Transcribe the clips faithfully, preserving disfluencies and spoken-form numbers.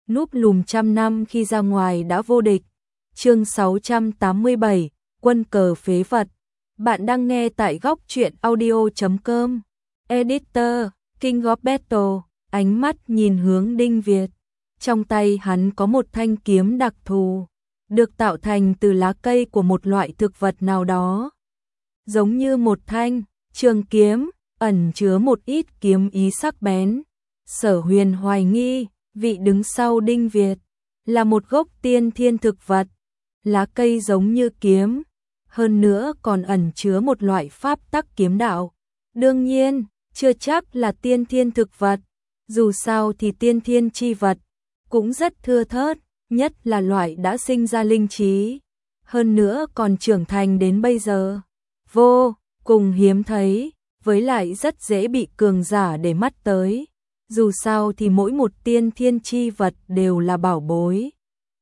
núp lùm trăm năm khi ra ngoài đã vô địch. Chương sáu trăm tám mươi bảy, quân cờ phế vật. Bạn đang nghe tại góc truyện audio chấm com. Editor, King of Battle, ánh mắt nhìn hướng Đinh Việt. Trong tay hắn có một thanh kiếm đặc thù, được tạo thành từ lá cây của một loại thực vật nào đó. Giống như một thanh trường kiếm, ẩn chứa một ít kiếm ý sắc bén. Sở Huyền hoài nghi, vị đứng sau Đinh Việt là một gốc tiên thiên thực vật. Lá cây giống như kiếm, hơn nữa còn ẩn chứa một loại pháp tắc kiếm đạo. Đương nhiên, chưa chắc là tiên thiên thực vật, dù sao thì tiên thiên chi vật cũng rất thưa thớt, nhất là loại đã sinh ra linh trí, hơn nữa còn trưởng thành đến bây giờ. Vô cùng hiếm thấy, với lại rất dễ bị cường giả để mắt tới. Dù sao thì mỗi một tiên thiên chi vật đều là bảo bối.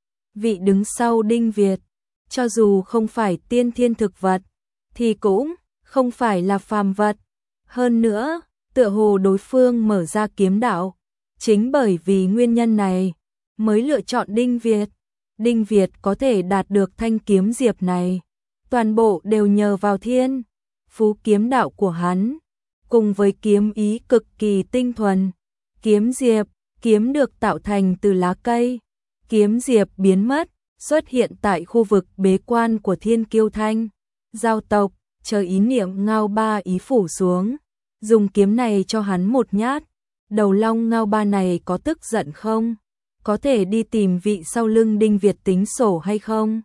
Vị đứng sau Đinh Việt, cho dù không phải tiên thiên thực vật, thì cũng không phải là phàm vật. Hơn nữa, tựa hồ đối phương mở ra kiếm đạo. Chính bởi vì nguyên nhân này, mới lựa chọn Đinh Việt. Đinh Việt có thể đạt được thanh kiếm diệp này, toàn bộ đều nhờ vào thiên phú kiếm đạo của hắn, cùng với kiếm ý cực kỳ tinh thuần. Kiếm diệp, kiếm được tạo thành từ lá cây. Kiếm diệp biến mất, xuất hiện tại khu vực bế quan của Thiên Kiêu Thanh giao tộc, chờ ý niệm Ngao Ba ý phủ xuống, dùng kiếm này cho hắn một nhát. Đầu long Ngao Ba này có tức giận không? Có thể đi tìm vị sau lưng Đinh Việt tính sổ hay không?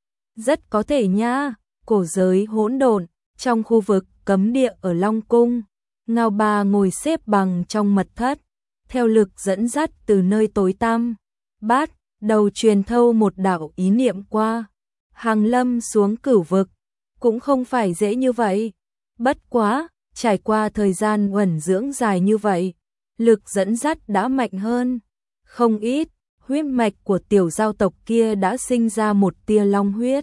Rất có thể nha. Cổ giới hỗn độn, trong khu vực cấm địa ở Long Cung, Ngao Ba ngồi xếp bằng trong mật thất, theo lực dẫn dắt từ nơi tối tăm, bát đầu truyền thâu một đạo ý niệm qua Hàng Lâm xuống cửu vực. Cũng không phải dễ như vậy, bất quá trải qua thời gian uẩn dưỡng dài như vậy, lực dẫn dắt đã mạnh hơn không ít. Huyết mạch của tiểu giao tộc kia đã sinh ra một tia long huyết,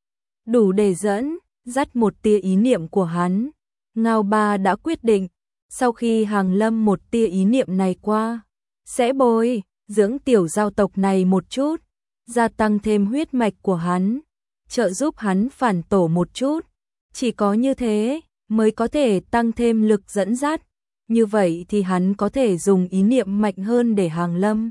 đủ để dẫn dắt một tia ý niệm của hắn. Ngao Ba đã quyết định, sau khi Hàng Lâm một tia ý niệm này qua, sẽ bồi dưỡng tiểu giao tộc này một chút, gia tăng thêm huyết mạch của hắn, trợ giúp hắn phản tổ một chút. Chỉ có như thế mới có thể tăng thêm lực dẫn dắt. Như vậy thì hắn có thể dùng ý niệm mạnh hơn để Hàng Lâm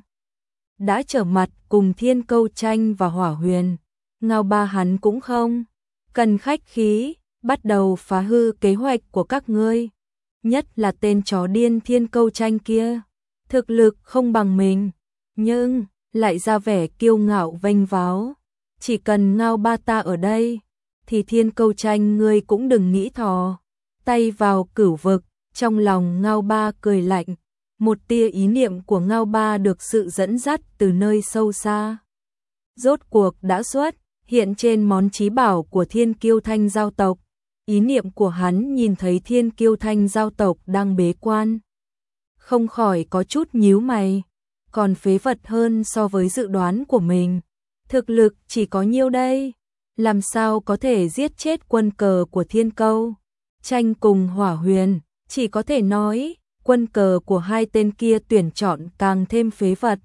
đã trở mặt cùng Thiên Câu Tranh và Hỏa Huyền. Ngao Ba hắn cũng không cần khách khí, bắt đầu phá hư kế hoạch của các ngươi. Nhất là tên chó điên Thiên Câu Tranh kia, thực lực không bằng mình, nhưng lại ra vẻ kiêu ngạo vênh váo. Chỉ cần Ngao Ba ta ở đây, thì Thiên Câu Tranh ngươi cũng đừng nghĩ thò tay vào cửu vực. Trong lòng Ngao Ba cười lạnh, một tia ý niệm của Ngao Ba được sự dẫn dắt từ nơi sâu xa, rốt cuộc đã xuất hiện trên món chí bảo của Thiên Kiêu Thanh giao tộc. Ý niệm của hắn nhìn thấy Thiên Kiêu Thanh giao tộc đang bế quan, không khỏi có chút nhíu mày. Còn phế vật hơn so với dự đoán của mình, thực lực chỉ có nhiêu đây, làm sao có thể giết chết quân cờ của Thiên Câu Tranh cùng Hỏa Huyền. Chỉ có thể nói, quân cờ của hai tên kia tuyển chọn càng thêm phế vật.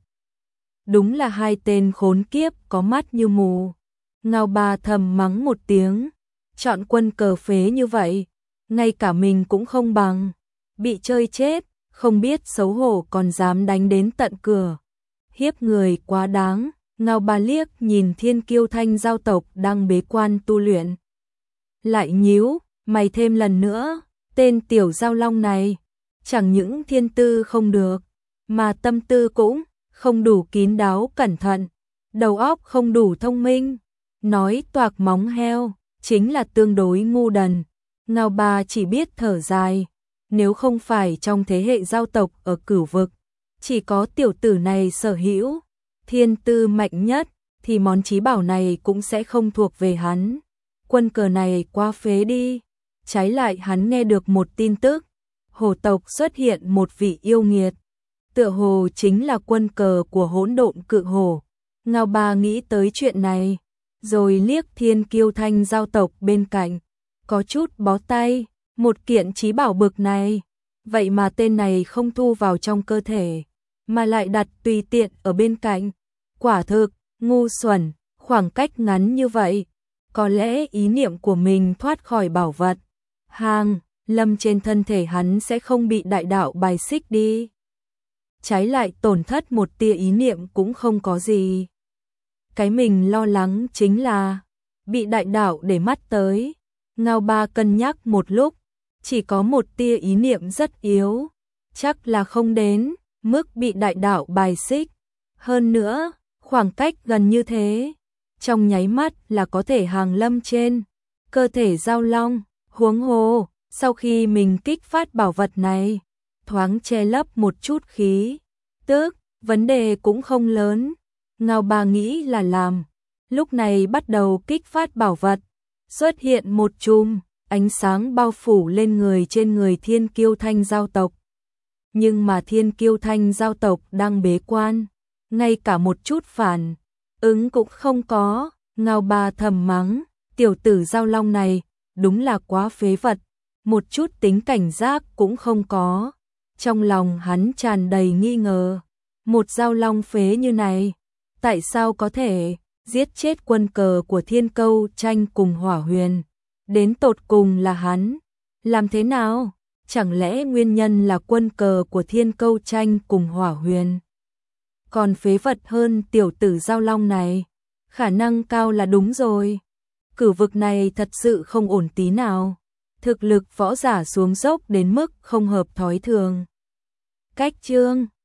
Đúng là hai tên khốn kiếp có mắt như mù. Ngao Ba thầm mắng một tiếng, chọn quân cờ phế như vậy, ngay cả mình cũng không bằng, bị chơi chết, không biết xấu hổ còn dám đánh đến tận cửa. Hiếp người quá đáng. Ngao Ba liếc nhìn Thiên Kiêu Thanh giao tộc đang bế quan tu luyện, lại nhíu mày thêm lần nữa. Tên tiểu giao long này, chẳng những thiên tư không được, mà tâm tư cũng không đủ kín đáo cẩn thận, đầu óc không đủ thông minh, nói toạc móng heo, chính là tương đối ngu đần. Ngao Ba chỉ biết thở dài, nếu không phải trong thế hệ giao tộc ở cửu vực, chỉ có tiểu tử này sở hữu thiên tư mạnh nhất, thì món chí bảo này cũng sẽ không thuộc về hắn. Quân cờ này quá phế đi. Trái lại hắn nghe được một tin tức, hổ tộc xuất hiện một vị yêu nghiệt, tựa hồ chính là quân cờ của hỗn độn cự hổ. Ngao Ba nghĩ tới chuyện này, rồi liếc Thiên Kiêu Thanh giao tộc bên cạnh, có chút bó tay. Một kiện chí bảo bực này, vậy mà tên này không thu vào trong cơ thể, mà lại đặt tùy tiện ở bên cạnh. Quả thực, ngu xuẩn, khoảng cách ngắn như vậy, có lẽ ý niệm của mình thoát khỏi bảo vật hàng lâm trên thân thể hắn sẽ không bị đại đạo bài xích đi. Trái lại tổn thất một tia ý niệm cũng không có gì. Cái mình lo lắng chính là bị đại đạo để mắt tới. Ngao Ba cân nhắc một lúc, chỉ có một tia ý niệm rất yếu, chắc là không đến mức bị đại đạo bài xích. Hơn nữa, khoảng cách gần như thế, trong nháy mắt là có thể hàng lâm trên cơ thể Dao Long. Huống hồ, sau khi mình kích phát bảo vật này, thoáng che lấp một chút khí tức, vấn đề cũng không lớn. Ngao Ba nghĩ là làm, lúc này bắt đầu kích phát bảo vật, xuất hiện một chùm ánh sáng bao phủ lên người trên người Thiên Kiêu Thanh giao tộc. Nhưng mà Thiên Kiêu Thanh giao tộc đang bế quan, ngay cả một chút phản ứng cũng không có. Ngao Ba thầm mắng, tiểu tử Dao Long này đúng là quá phế vật, một chút tính cảnh giác cũng không có. Trong lòng hắn tràn đầy nghi ngờ, một Dao Long phế như này, tại sao có thể giết chết quân cờ của Thiên Câu Tranh cùng Hỏa Huyền? Đến tột cùng là hắn làm thế nào? Chẳng lẽ nguyên nhân là quân cờ của Thiên Câu Tranh cùng Hỏa Huyền còn phế vật hơn tiểu tử Dao Long này? Khả năng cao là đúng rồi. Cử vực này thật sự không ổn tí nào. Thực lực võ giả xuống dốc đến mức không hợp thói thường. Cách chương